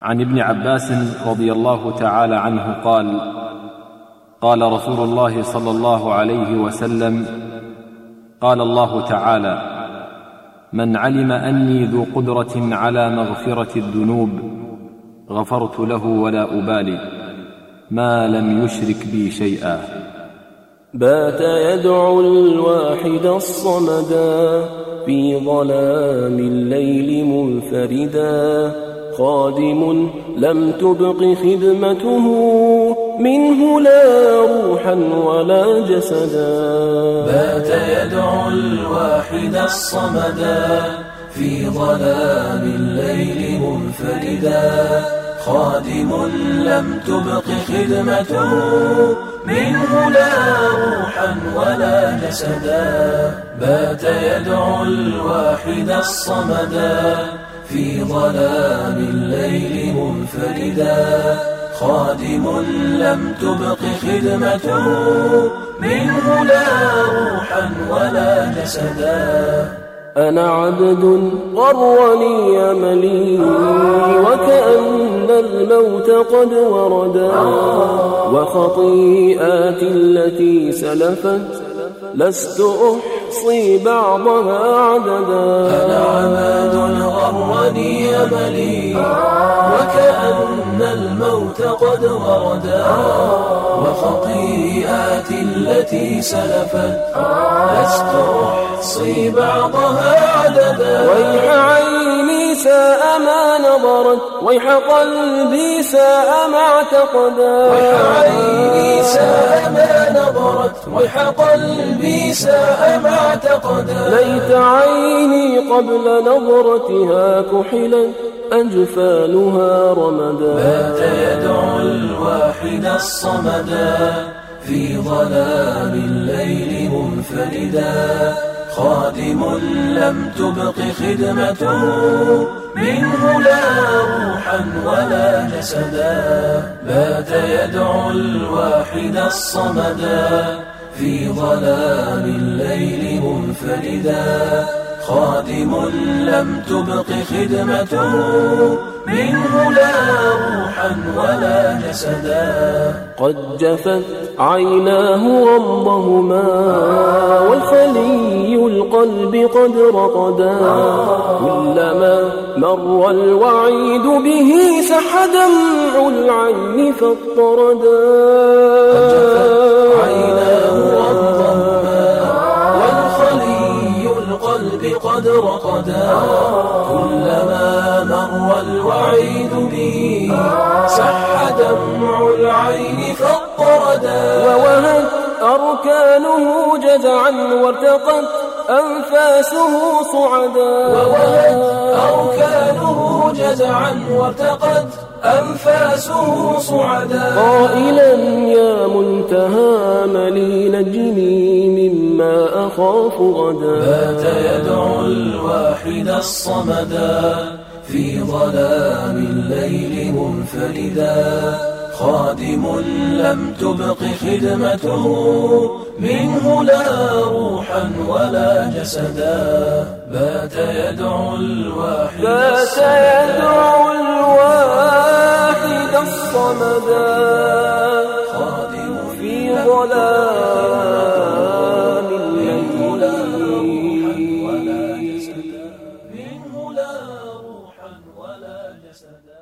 عن ابن عباس رضي الله تعالى عنه قال: قال رسول الله صلى الله عليه وسلم: قال الله تعالى: من علم أني ذو قدرة على مغفرة الذنوب غفرت له ولا أبالي ما لم يشرك بي شيئا. بات يدعو الواحد الصمدا في ظلام الليل منفردا، خادم لم تبق خدمته منه لا روحا ولا جسدا. بات يدعو الواحد الصمدا في ظلام الليل منفردا، خادم لم تبق خدمته منه لا روحا ولا جسدا. بات يدعو الواحد الصمدا في ظلام الليل منفردا، خادم لم تبق خدمته منه لا روحا ولا جسدا. أنا عبد غرني أملي وكأن الموت قد وردا، وخطيئاتي التي سلفت لست أحصي بعضها عددا. أنا عبد غرني أملي وكأن الموت قد وردا، وخطيئاتي التي سلفت لست أحصي بعضها عددا. ويح عيني ساء ما نظرت، ويح قلبي ساء ما اعتقدا. ويح عيني ساء ما نظرت، ويح قلبي ساء ما اعتقدا. ليت عيني قبل نظرتها كحلا أجفانها رمدا. بات يدعو الواحد الصمدا في ظلام الليل منفردا، خادم لم تبق خدمته منه لا روحا ولا جسدا. بات يدعو الواحد الصمدا في ظلام الليل منفردا، خادم لم تبق خدمته منه لا روحا ولا جسدا. قد جفت عيناه غمضهما والخلي القلب قد رقدا، كلما مر الوعيد به سح دمع العين فاضطردا. قد جفت عيناه غمضهما والخلي القلب قد رقدا، كلما مر الوعيد به سح دمع العين فاضطردا. ووهت أركانه جزعا وارتقت أنفاسه صعدا. ووهت أركانه جزعا وارتقت أنفاسه صعدا. قائلا يا منتهى ملي نجني مما أخاف غدا. بات يدعو الواحد الصمدا في ظلام الليل منفردا، خادم لم تبق خدمته منه لا روحا ولا جسدا. بات يدعو الواحد الصمدا خادم في ظلام منه لا روحا ولا جسدا، منه لا روحا ولا جسدا.